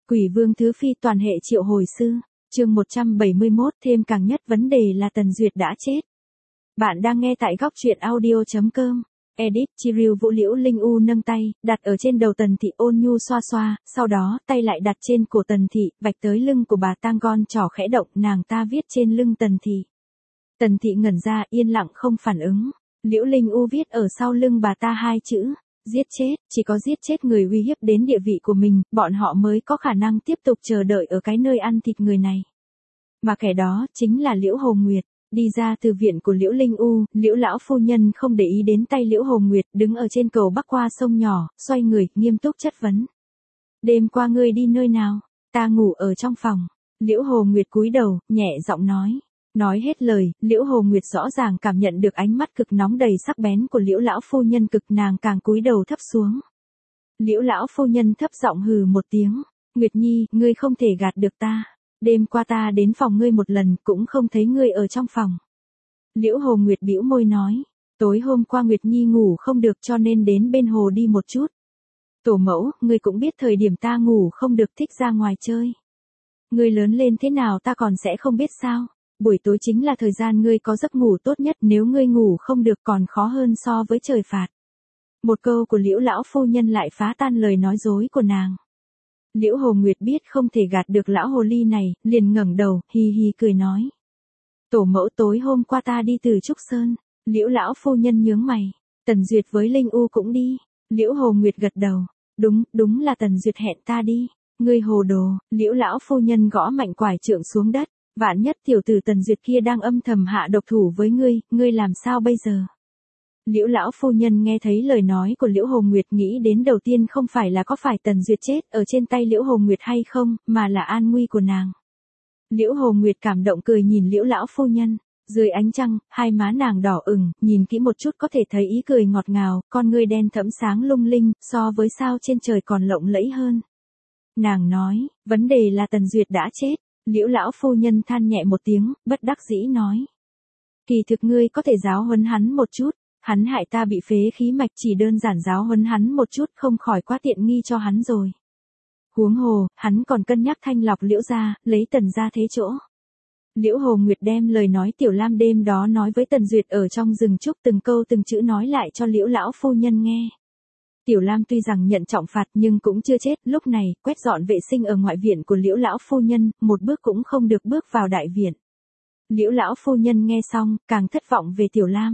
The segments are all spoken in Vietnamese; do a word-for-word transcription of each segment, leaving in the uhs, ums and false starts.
Quỷ vương thứ phi toàn hệ triệu hồi sư, chương một trăm bảy mươi mốt thêm càng nhất vấn đề là Tần Duyệt đã chết. Bạn đang nghe tại góc truyện audio.com. Edit Chiriu Vũ Liễu Linh U nâng tay, đặt ở trên đầu Tần Thị ôn nhu xoa xoa, sau đó tay lại đặt trên cổ Tần Thị, vạch tới lưng của bà tang gon trỏ khẽ động, nàng ta viết trên lưng Tần Thị. Tần Thị ngẩn ra yên lặng không phản ứng. Liễu Linh U viết ở sau lưng bà ta hai chữ, giết chết, chỉ có giết chết người uy hiếp đến địa vị của mình, bọn họ mới có khả năng tiếp tục chờ đợi ở cái nơi ăn thịt người này. Mà kẻ đó chính là Liễu Hồ Nguyệt. Đi ra từ viện của Liễu Linh U, Liễu lão phu nhân không để ý đến tay Liễu Hồ Nguyệt, đứng ở trên cầu bắc qua sông nhỏ, xoay người, nghiêm túc chất vấn. Đêm qua ngươi đi nơi nào? Ta ngủ ở trong phòng. Liễu Hồ Nguyệt cúi đầu, nhẹ giọng nói. Nói hết lời, Liễu Hồ Nguyệt rõ ràng cảm nhận được ánh mắt cực nóng đầy sắc bén của Liễu lão phu nhân, cực nàng càng cúi đầu thấp xuống. Liễu lão phu nhân thấp giọng hừ một tiếng. Nguyệt Nhi, ngươi không thể gạt được ta. Đêm qua ta đến phòng ngươi một lần cũng không thấy ngươi ở trong phòng. Liễu Hồ Nguyệt bĩu môi nói. Tối hôm qua Nguyệt Nhi ngủ không được cho nên đến bên hồ đi một chút. Tổ mẫu, ngươi cũng biết thời điểm ta ngủ không được thích ra ngoài chơi. Ngươi lớn lên thế nào ta còn sẽ không biết sao. Buổi tối chính là thời gian ngươi có giấc ngủ tốt nhất, nếu ngươi ngủ không được còn khó hơn so với trời phạt. Một câu của Liễu lão phu nhân lại phá tan lời nói dối của nàng. Liễu Hồ Nguyệt biết không thể gạt được lão hồ ly này, liền ngẩng đầu, hi hi cười nói. Tổ mẫu, tối hôm qua ta đi từ Trúc Sơn. Liễu lão phu nhân nhướng mày. Tần Duyệt với Linh U cũng đi. Liễu Hồ Nguyệt gật đầu. Đúng, đúng là Tần Duyệt hẹn ta đi. Ngươi hồ đồ. Liễu lão phu nhân gõ mạnh quải trượng xuống đất. Vạn nhất tiểu tử Tần Duyệt kia đang âm thầm hạ độc thủ với ngươi, ngươi làm sao bây giờ? Liễu lão phu nhân nghe thấy lời nói của Liễu Hồ Nguyệt, nghĩ đến đầu tiên không phải là có phải Tần Duyệt chết ở trên tay Liễu Hồ Nguyệt hay không, mà là an nguy của nàng. Liễu Hồ Nguyệt cảm động cười nhìn Liễu lão phu nhân, dưới ánh trăng, hai má nàng đỏ ửng, nhìn kỹ một chút có thể thấy ý cười ngọt ngào, con ngươi đen thẫm sáng lung linh, so với sao trên trời còn lộng lẫy hơn. Nàng nói, vấn đề là Tần Duyệt đã chết. Liễu lão phu nhân than nhẹ một tiếng, bất đắc dĩ nói. Kỳ thực ngươi có thể giáo huấn hắn một chút, hắn hại ta bị phế khí mạch, chỉ đơn giản giáo huấn hắn một chút không khỏi quá tiện nghi cho hắn rồi. Huống hồ, hắn còn cân nhắc thanh lọc Liễu gia, lấy Tần gia thế chỗ. Liễu Hồ Nguyệt đem lời nói Tiểu Lam đêm đó nói với Tần Duyệt ở trong rừng trúc từng câu từng chữ nói lại cho Liễu lão phu nhân nghe. Tiểu Lam tuy rằng nhận trọng phạt nhưng cũng chưa chết, lúc này, quét dọn vệ sinh ở ngoại viện của Liễu lão phu nhân, một bước cũng không được bước vào đại viện. Liễu lão phu nhân nghe xong, càng thất vọng về Tiểu Lam.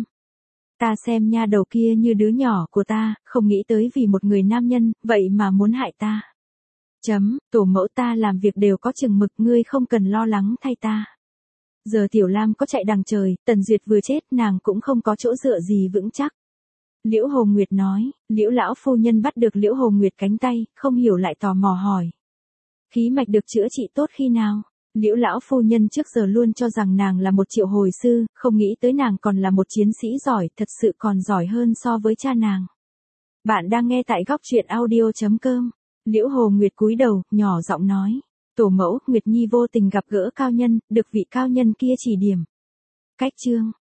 Ta xem nha đầu kia như đứa nhỏ của ta, không nghĩ tới vì một người nam nhân, vậy mà muốn hại ta. Chấm, tổ mẫu ta làm việc đều có chừng mực, ngươi không cần lo lắng thay ta. Giờ Tiểu Lam có chạy đằng trời, Tần Duyệt vừa chết nàng cũng không có chỗ dựa gì vững chắc. Liễu Hồ Nguyệt nói, Liễu lão phu nhân bắt được Liễu Hồ Nguyệt cánh tay, không hiểu lại tò mò hỏi. Khí mạch được chữa trị tốt khi nào? Liễu lão phu nhân trước giờ luôn cho rằng nàng là một triệu hồi sư, không nghĩ tới nàng còn là một chiến sĩ giỏi, thật sự còn giỏi hơn so với cha nàng. Bạn đang nghe tại góc truyện audio.com. Liễu Hồ Nguyệt cúi đầu, nhỏ giọng nói. Tổ mẫu, Nguyệt Nhi vô tình gặp gỡ cao nhân, được vị cao nhân kia chỉ điểm. Cách chương.